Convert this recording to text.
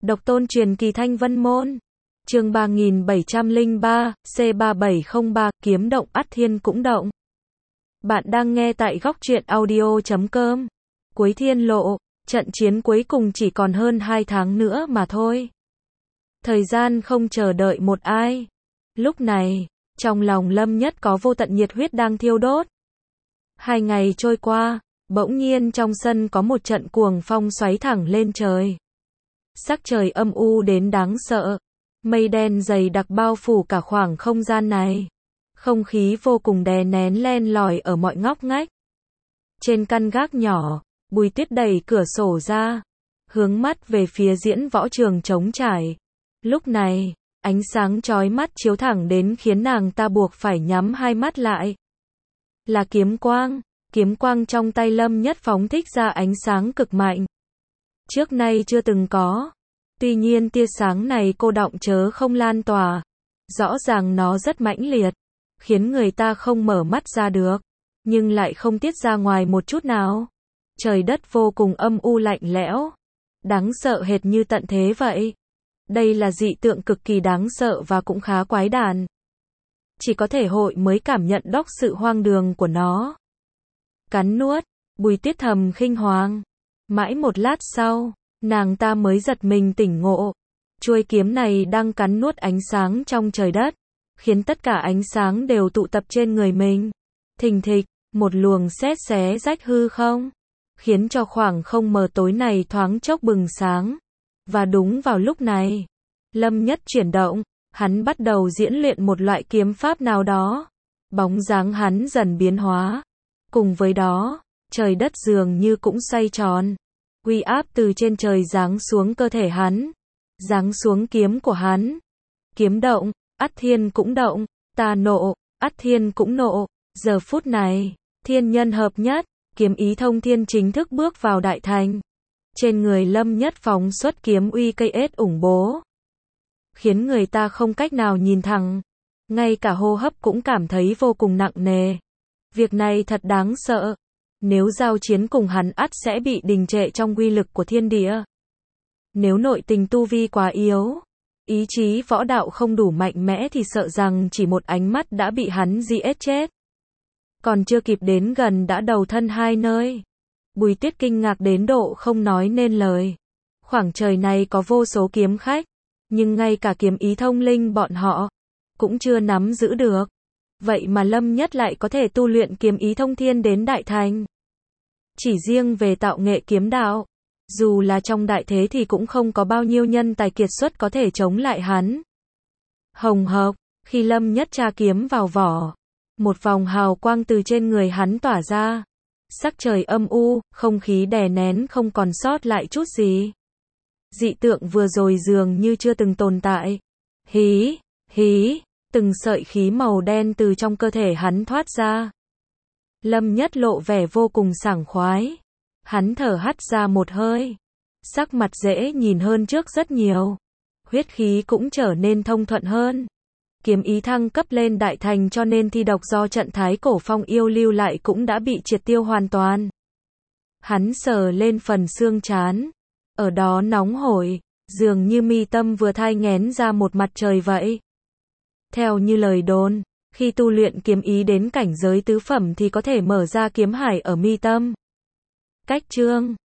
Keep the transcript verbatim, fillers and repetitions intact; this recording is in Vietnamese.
Độc tôn truyền kỳ Thanh Vân Môn. Chương ba nghìn bảy trăm lẻ ba, C ba bảy không ba, kiếm động ắt thiên cũng động. Bạn đang nghe tại góc truyện audio chấm com. Cuối thiên lộ, trận chiến cuối cùng chỉ còn hơn hai tháng nữa mà thôi. Thời gian không chờ đợi một ai. Lúc này, trong lòng Lâm Nhất có vô tận nhiệt huyết đang thiêu đốt. Hai ngày trôi qua, bỗng nhiên trong sân có một trận cuồng phong xoáy thẳng lên trời. Sắc trời âm u đến đáng sợ. Mây đen dày đặc bao phủ cả khoảng không gian này. Không khí vô cùng đè nén len lỏi ở mọi ngóc ngách. Trên căn gác nhỏ, Bùi Tuyết đẩy cửa sổ ra, hướng mắt về phía diễn võ trường trống trải. Lúc này, ánh sáng chói mắt chiếu thẳng đến khiến nàng ta buộc phải nhắm hai mắt lại. Là kiếm quang, kiếm quang trong tay Lâm Nhất phóng thích ra ánh sáng cực mạnh. Trước nay chưa từng có. Tuy nhiên tia sáng này cô đọng chớ không lan tỏa. Rõ ràng nó rất mãnh liệt, khiến người ta không mở mắt ra được, nhưng lại không tiết ra ngoài một chút nào. Trời đất vô cùng âm u lạnh lẽo, đáng sợ hệt như tận thế vậy. Đây là dị tượng cực kỳ đáng sợ và cũng khá quái đản. Chỉ có thể hội mới cảm nhận đốc sự hoang đường của nó. Cắn nuốt, Bùi Tuyết thầm khinh hoàng. Mãi một lát sau, nàng ta mới giật mình tỉnh ngộ. Chuôi kiếm này đang cắn nuốt ánh sáng trong trời đất, khiến tất cả ánh sáng đều tụ tập trên người mình. Thình thịch, một luồng sét xé rách hư không, khiến cho khoảng không mờ tối này thoáng chốc bừng sáng. Và đúng vào lúc này, Lâm Nhất chuyển động, hắn bắt đầu diễn luyện một loại kiếm pháp nào đó. Bóng dáng hắn dần biến hóa. Cùng với đó, trời đất dường như cũng xoay tròn. Uy áp từ trên trời giáng xuống cơ thể hắn, giáng xuống kiếm của hắn. Kiếm động, ắt thiên cũng động, ta nộ, ắt thiên cũng nộ. Giờ phút này, thiên nhân hợp nhất, kiếm ý thông thiên chính thức bước vào đại thành. Trên người Lâm Nhất phóng xuất kiếm uy cây ết ủng bố, khiến người ta không cách nào nhìn thẳng. Ngay cả hô hấp cũng cảm thấy vô cùng nặng nề. Việc này thật đáng sợ. Nếu giao chiến cùng hắn ắt sẽ bị đình trệ trong uy lực của thiên địa. Nếu nội tình tu vi quá yếu, ý chí võ đạo không đủ mạnh mẽ thì sợ rằng chỉ một ánh mắt đã bị hắn giết chết. Còn chưa kịp đến gần đã đầu thân hai nơi. Bùi Tuyết kinh ngạc đến độ không nói nên lời. Khoảng trời này có vô số kiếm khách, nhưng ngay cả kiếm ý thông linh bọn họ cũng chưa nắm giữ được. Vậy mà Lâm Nhất lại có thể tu luyện kiếm ý thông thiên đến đại thành. Chỉ riêng về tạo nghệ kiếm đạo, dù là trong đại thế thì cũng không có bao nhiêu nhân tài kiệt xuất có thể chống lại hắn. Hồng hộc, khi Lâm Nhất tra kiếm vào vỏ, một vòng hào quang từ trên người hắn tỏa ra. Sắc trời âm u, không khí đè nén không còn sót lại chút gì. Dị tượng vừa rồi dường như chưa từng tồn tại. Hí, hí, từng sợi khí màu đen từ trong cơ thể hắn thoát ra. Lâm Nhất lộ vẻ vô cùng sảng khoái. Hắn thở hắt ra một hơi. Sắc mặt dễ nhìn hơn trước rất nhiều. Huyết khí cũng trở nên thông thuận hơn. Kiếm ý thăng cấp lên đại thành cho nên thi độc do trận thái cổ phong yêu lưu lại cũng đã bị triệt tiêu hoàn toàn. Hắn sờ lên phần xương trán. Ở đó nóng hổi, dường như mi tâm vừa thai nghén ra một mặt trời vậy. Theo như lời đồn, khi tu luyện kiếm ý đến cảnh giới tứ phẩm thì có thể mở ra kiếm hải ở mi tâm. Cách chương